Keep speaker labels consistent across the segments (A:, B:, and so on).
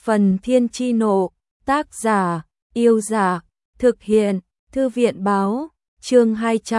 A: Phần Thiên Chi Nộ, tác giả, Yêu Giả, thực hiện, Thư viện Báo, chương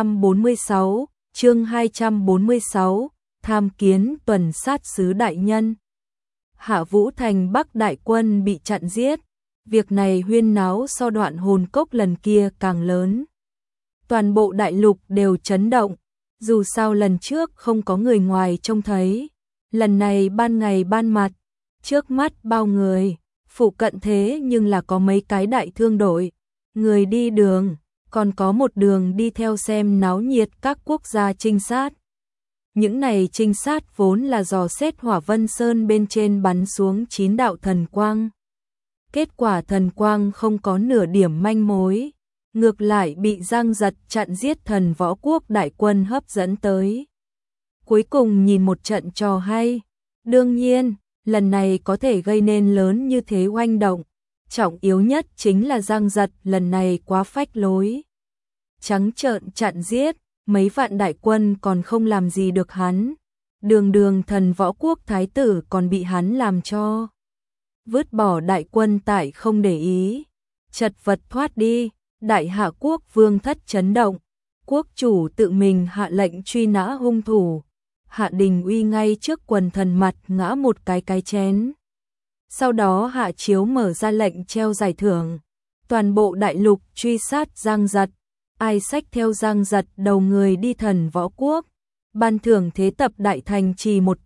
A: 246, tham kiến tuần sát sứ đại nhân. Hạ Vũ Thành Bắc đại quân bị chặn giết, việc này huyên náo so đoạn hồn cốc lần kia càng lớn. Toàn bộ đại lục đều chấn động, dù sao lần trước không có người ngoài trông thấy, lần này ban ngày ban mặt, trước mắt bao người, phụ cận thế nhưng là có mấy cái đại thương đội, người đi đường, còn có một đường đi theo xem náo nhiệt các quốc gia trinh sát. Những này trinh sát vốn là dò xét Hỏa Vân Sơn bên trên bắn xuống 9 đạo thần quang. Kết quả thần quang không có nửa điểm manh mối, ngược lại bị Giang Giật chặn giết thần võ quốc đại quân hấp dẫn tới. Cuối cùng nhìn một trận trò hay, đương nhiên, lần này có thể gây nên lớn như thế oanh động, trọng yếu nhất chính là Giang Giật lần này quá phách lối. Trắng trợn chặn giết, mấy vạn đại quân còn không làm gì được hắn, đường thần võ quốc thái tử còn bị hắn làm cho vứt bỏ đại quân tại không để ý, chật vật thoát đi. Đại Hạ quốc vương thất chấn động, quốc chủ tự mình hạ lệnh truy nã hung thủ, Hạ Đình Uy ngay trước quần thần mặt ngã một cái chén. Sau đó hạ chiếu mở ra lệnh treo giải thưởng, toàn bộ đại lục truy sát Giang Giật, ai xách theo Giang Giật đầu người đi thần võ quốc, ban thưởng thế tập đại thành trì một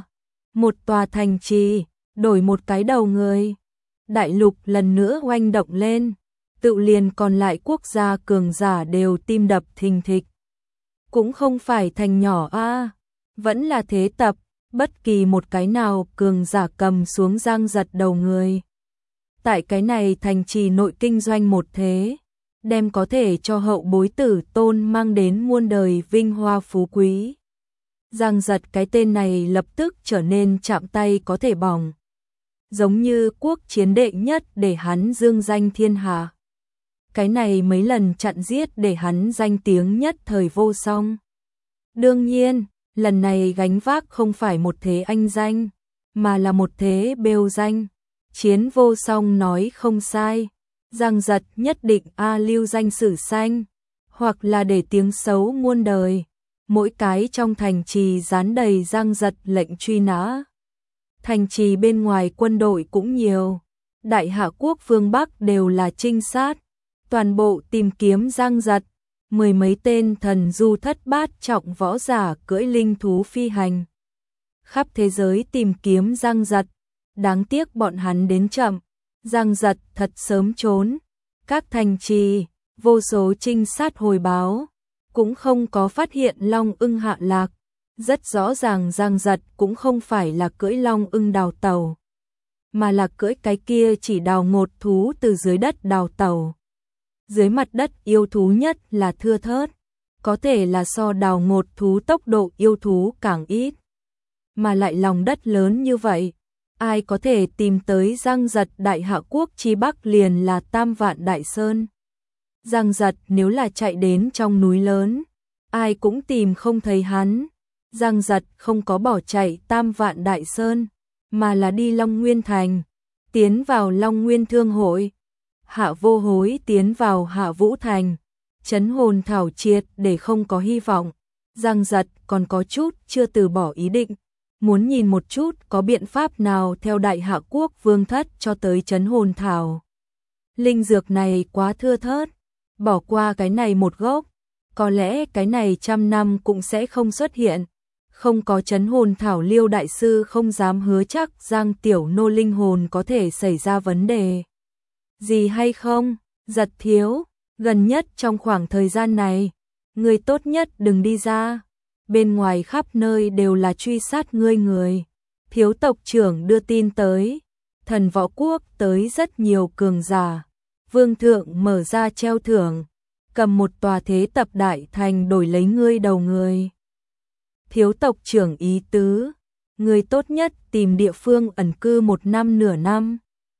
A: tòa thành trì, đổi một cái đầu người. Đại lục lần nữa oanh động lên, tự liền còn lại quốc gia cường giả đều tim đập thình thịch. Cũng không phải thành nhỏ vẫn là thế tập, bất kỳ một cái nào cường giả cầm xuống Giang Giật đầu người. Tại cái này thành trì nội kinh doanh một thế, đem có thể cho hậu bối tử tôn mang đến muôn đời vinh hoa phú quý. Giang Giật cái tên này lập tức trở nên chạm tay có thể bỏng, giống như quốc chiến đệ nhất để hắn dương danh thiên hạ. Cái này mấy lần chặn giết để hắn danh tiếng nhất thời vô song. Đương nhiên, lần này gánh vác không phải một thế anh danh, mà là một thế bêu danh. Chiến vô song nói không sai, Giang Giật nhất định lưu danh sử xanh, hoặc là để tiếng xấu muôn đời. Mỗi cái trong thành trì dán đầy Giang Giật lệnh truy nã. Thành trì bên ngoài quân đội cũng nhiều, Đại Hạ quốc phương Bắc đều là trinh sát, toàn bộ tìm kiếm Giang Giật. Mười mấy tên thần du thất bát trọng võ giả cưỡi linh thú phi hành khắp thế giới tìm kiếm Giang Giật, đáng tiếc bọn hắn đến chậm, Giang Giật thật sớm trốn. Các thành trì, vô số trinh sát hồi báo, cũng không có phát hiện long ưng hạ lạc, rất rõ ràng Giang Giật cũng không phải là cưỡi long ưng đào tẩu, mà là cưỡi cái kia chỉ đào ngột thú từ dưới đất đào tẩu. Dưới mặt đất yêu thú nhất là thưa thớt, có thể là so đào ngột thú tốc độ yêu thú càng ít. Mà lại lòng đất lớn như vậy, ai có thể tìm tới Giang Giật? Đại Hạ quốc chi bắc liền là Tam Vạn Đại Sơn. Giang Giật nếu là chạy đến trong núi lớn, ai cũng tìm không thấy hắn. Giang Giật không có bỏ chạy Tam Vạn Đại Sơn, mà là đi Long Nguyên Thành, tiến vào Long Nguyên Thương Hội. Hạ Vô Hối tiến vào Hạ Vũ Thành, trấn hồn thảo triệt để không có hy vọng. Giang Giật còn có chút chưa từ bỏ ý định, muốn nhìn một chút có biện pháp nào theo Đại Hạ quốc vương thất cho tới trấn hồn thảo. Linh dược này quá thưa thớt, bỏ qua cái này một gốc, có lẽ cái này 100 năm cũng sẽ không xuất hiện. Không có trấn hồn thảo, Liêu đại sư không dám hứa chắc Giang tiểu nô linh hồn có thể xảy ra vấn đề gì hay không. Giật thiếu, gần nhất trong khoảng thời gian này, người tốt nhất đừng đi ra, bên ngoài khắp nơi đều là truy sát ngươi người. Thiếu tộc trưởng đưa tin tới, thần võ quốc tới rất nhiều cường giả, vương thượng mở ra treo thưởng, cầm một tòa thế tập đại thành đổi lấy ngươi đầu người. Thiếu tộc trưởng ý tứ, người tốt nhất tìm địa phương ẩn cư 1 năm nửa năm.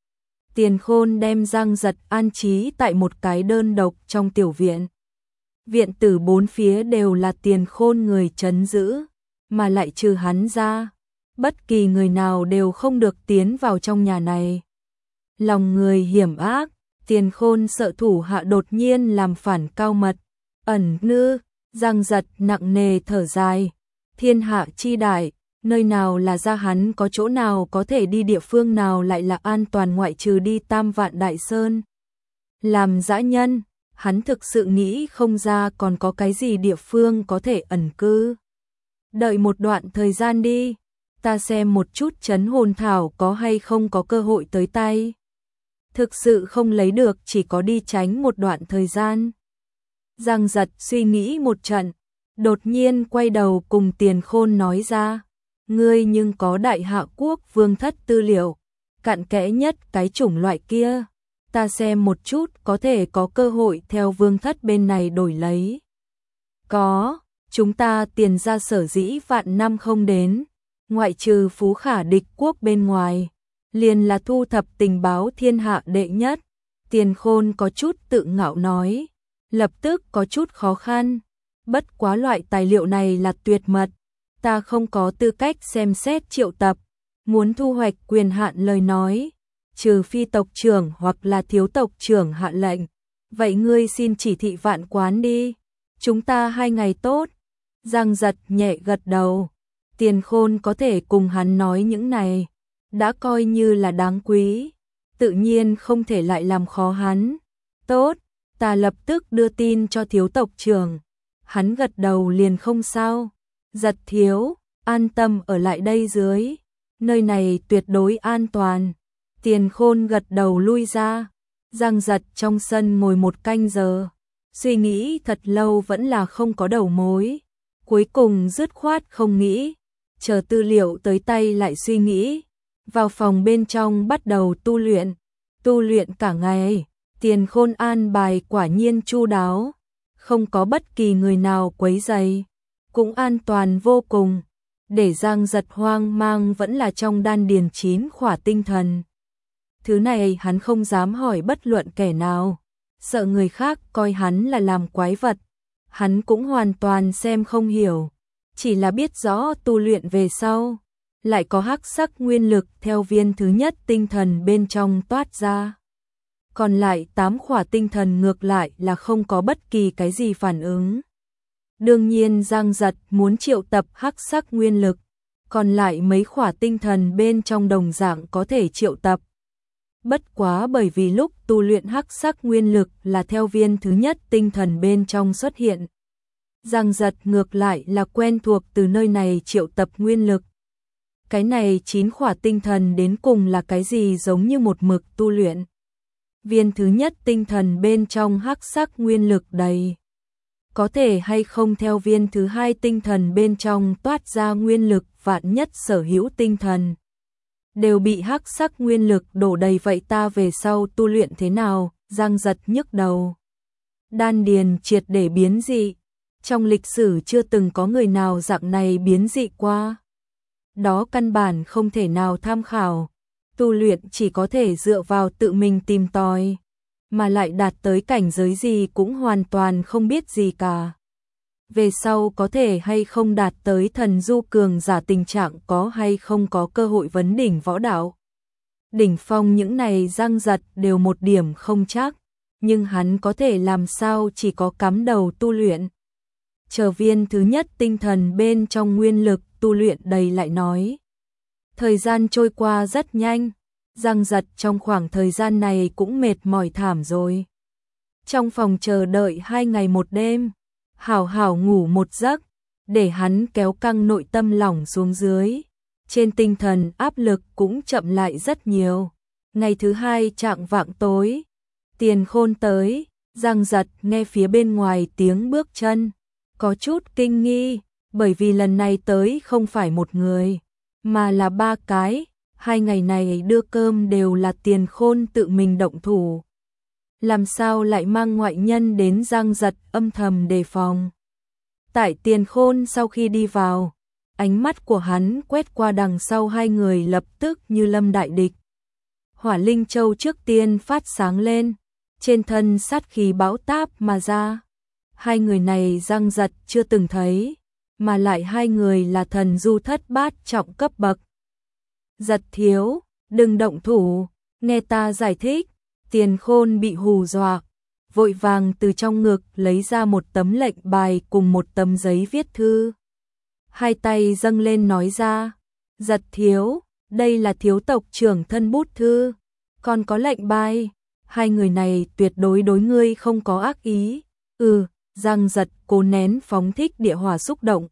A: Tiền Khôn đem Giang Giật an trí tại một cái đơn độc trong tiểu viện. Viện tử 4 phía đều là Tiền Khôn người trấn giữ, mà lại trừ hắn ra, bất kỳ người nào đều không được tiến vào trong nhà này. lòng người hiểm ác, Tiền Khôn sợ thủ hạ đột nhiên làm phản cao mật, ẩn nư, Giang Giật nặng nề thở dài, thiên hạ chi đại, nơi nào là ra hắn có chỗ nào có thể đi, địa phương nào lại là an toàn ngoại trừ đi Tam Vạn Đại Sơn. Làm dã nhân, hắn thực sự nghĩ không ra còn có cái gì địa phương có thể ẩn cư. Đợi một đoạn thời gian đi, ta xem một chút trấn hồn thảo có hay không có cơ hội tới tay. Thực sự không lấy được, chỉ có đi tránh một đoạn thời gian. Giang Giật suy nghĩ một trận, đột nhiên quay đầu cùng Tiền Khôn nói ra, ngươi nhưng có Đại Hạ Quốc vương thất tư liệu, cặn kẽ nhất cái chủng loại kia, ta xem một chút có thể có cơ hội theo vương thất bên này đổi lấy. Có, chúng ta tiền ra sở dĩ vạn năm không đến, ngoại trừ Phú Khả địch quốc bên ngoài, liền là thu thập tình báo thiên hạ đệ nhất. Tiền Khôn có chút tự ngạo nói, lập tức có chút khó khăn, bất quá loại tài liệu này là tuyệt mật, ta không có tư cách xem xét triệu tập, muốn thu hoạch quyền hạn lời nói, trừ phi tộc trưởng hoặc là thiếu tộc trưởng hạ lệnh, vậy ngươi xin chỉ thị Vạn Quán đi, chúng ta 2 ngày tốt. Giang Giật nhẹ gật đầu, Tiền Khôn có thể cùng hắn nói những này, đã coi như là đáng quý, tự nhiên không thể lại làm khó hắn. Tốt, ta lập tức đưa tin cho thiếu tộc trưởng. Hắn gật đầu liền không sao. Giật thiếu, an tâm ở lại đây dưới, nơi này tuyệt đối an toàn. Tiền Khôn gật đầu lui ra. Giang Giật trong sân ngồi 1 canh giờ, suy nghĩ thật lâu vẫn là không có đầu mối. Cuối cùng dứt khoát không nghĩ, chờ tư liệu tới tay lại suy nghĩ. Vào phòng bên trong bắt đầu tu luyện cả ngày. Tiền Khôn an bài quả nhiên chu đáo, không có bất kỳ người nào quấy rầy, cũng an toàn vô cùng. Để Giang Giật hoang mang vẫn là trong đan điền 9 khỏa tinh thần. Thứ này hắn không dám hỏi bất luận kẻ nào, sợ người khác coi hắn là làm quái vật. Hắn cũng hoàn toàn xem không hiểu, chỉ là biết rõ tu luyện về sau, lại có hắc sắc nguyên lực theo viên thứ nhất tinh thần bên trong toát ra. Còn lại 8 khỏa tinh thần ngược lại là không có bất kỳ cái gì phản ứng. Đương nhiên Giang Giật muốn triệu tập hắc sắc nguyên lực, còn lại mấy khỏa tinh thần bên trong đồng dạng có thể triệu tập. Bất quá bởi vì lúc tu luyện hắc sắc nguyên lực là theo viên thứ nhất tinh thần bên trong xuất hiện. Giang Giật ngược lại là quen thuộc từ nơi này triệu tập nguyên lực. Cái này 9 khỏa tinh thần đến cùng là cái gì, giống như một mực tu luyện. Viên thứ nhất tinh thần bên trong hắc sắc nguyên lực đầy. Có thể hay không theo viên thứ hai tinh thần bên trong toát ra nguyên lực, vạn nhất sở hữu tinh thần đều bị hắc sắc nguyên lực đổ đầy, vậy ta về sau tu luyện thế nào? Giang Giật nhức đầu. Đan điền triệt để biến dị, trong lịch sử chưa từng có người nào dạng này biến dị qua. Đó căn bản không thể nào tham khảo, tu luyện chỉ có thể dựa vào tự mình tìm tòi, mà lại đạt tới cảnh giới gì cũng hoàn toàn không biết gì cả. Về sau có thể hay không đạt tới thần du cường giả, tình trạng có hay không có cơ hội vấn đỉnh võ đạo. Đỉnh phong những này Giang Giật đều một điểm không chắc, nhưng hắn có thể làm sao chỉ có cắm đầu tu luyện. Chờ viên thứ nhất tinh thần bên trong nguyên lực tu luyện đầy lại nói. Thời gian trôi qua rất nhanh, Giang Giật trong khoảng thời gian này cũng mệt mỏi thảm rồi. Trong phòng chờ đợi 2 ngày 1 đêm, hảo hảo ngủ một giấc, để hắn kéo căng nội tâm lỏng xuống dưới. Trên tinh thần áp lực cũng chậm lại rất nhiều. Ngày thứ 2 chạng vạng tối, Tiền Khôn tới, Giang Giật nghe phía bên ngoài tiếng bước chân, có chút kinh nghi, bởi vì lần này tới không phải một người, mà là 3 cái. 2 ngày này đưa cơm đều là Tiền Khôn tự mình động thủ. Làm sao lại mang ngoại nhân đến? Giang Giật âm thầm đề phòng. Tại Tiền Khôn sau khi đi vào, ánh mắt của hắn quét qua đằng sau 2 người lập tức như lâm đại địch. Hỏa Linh Châu trước tiên phát sáng lên, trên thân sát khí bão táp mà ra. 2 người này Giang Giật chưa từng thấy, mà lại 2 người là thần du thất bát trọng cấp bậc. Giật thiếu, đừng động thủ. Nghe ta giải thích, Tiền Khôn bị hù dọa, vội vàng từ trong ngực lấy ra một tấm lệnh bài cùng một tấm giấy viết thư. Hai tay dâng lên nói ra, Giật thiếu, đây là thiếu tộc trưởng thân bút thư, còn có lệnh bài, hai người này tuyệt đối đối ngươi không có ác ý. Giang Giật cố nén phóng thích địa hỏa xúc động.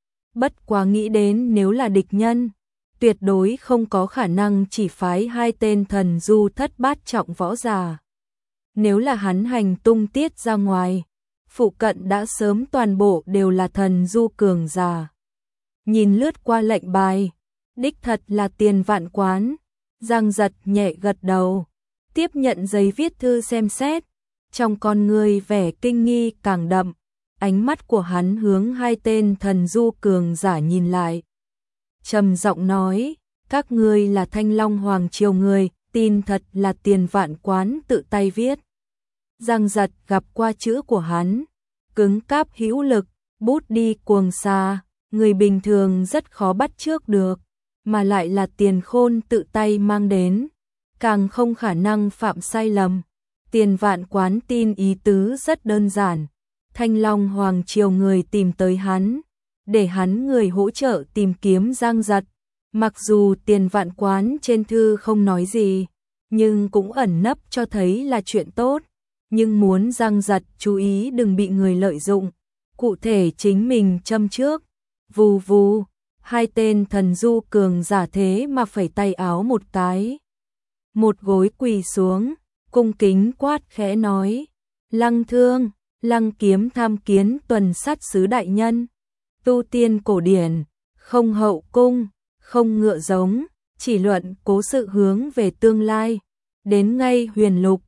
A: Bất quá nghĩ đến nếu là địch nhân, tuyệt đối không có khả năng chỉ phái hai tên thần du thất bát trọng võ giả. Nếu là hắn hành tung tiết ra ngoài, phụ cận đã sớm toàn bộ đều là thần du cường giả. Nhìn lướt qua lệnh bài, đích thật là Tiền Vạn Quán. Giang Giật nhẹ gật đầu, tiếp nhận giấy viết thư xem xét, trong con người vẻ kinh nghi càng đậm, ánh mắt của hắn hướng hai tên thần du cường giả nhìn lại. Trầm giọng nói, các ngươi là Thanh Long Hoàng Triều người, tin thật là Tiền Vạn Quán tự tay viết. Giang Giật gặp qua chữ của hắn, cứng cáp hữu lực, bút đi cuồng xa, người bình thường rất khó bắt chước được, mà lại là Tiền Khôn tự tay mang đến, càng không khả năng phạm sai lầm. Tiền Vạn Quán tin ý tứ rất đơn giản, Thanh Long Hoàng Triều người tìm tới hắn, để hắn người hỗ trợ tìm kiếm Giang Giật. Mặc dù Tiền Vạn Quán trên thư không nói gì, nhưng cũng ẩn nấp cho thấy là chuyện tốt, nhưng muốn Giang Giật chú ý đừng bị người lợi dụng, cụ thể chính mình châm trước. Vù vù, hai tên thần du cường giả thế mà phẩy tay áo một cái, một gối quỳ xuống, cung kính quát khẽ nói, Lăng Thương, Lăng Kiếm tham kiến tuần sát sứ đại nhân. Tu tiên cổ điển, không hậu cung, không ngựa giống, chỉ luận cố sự hướng về tương lai. Đến ngay Huyền Lục,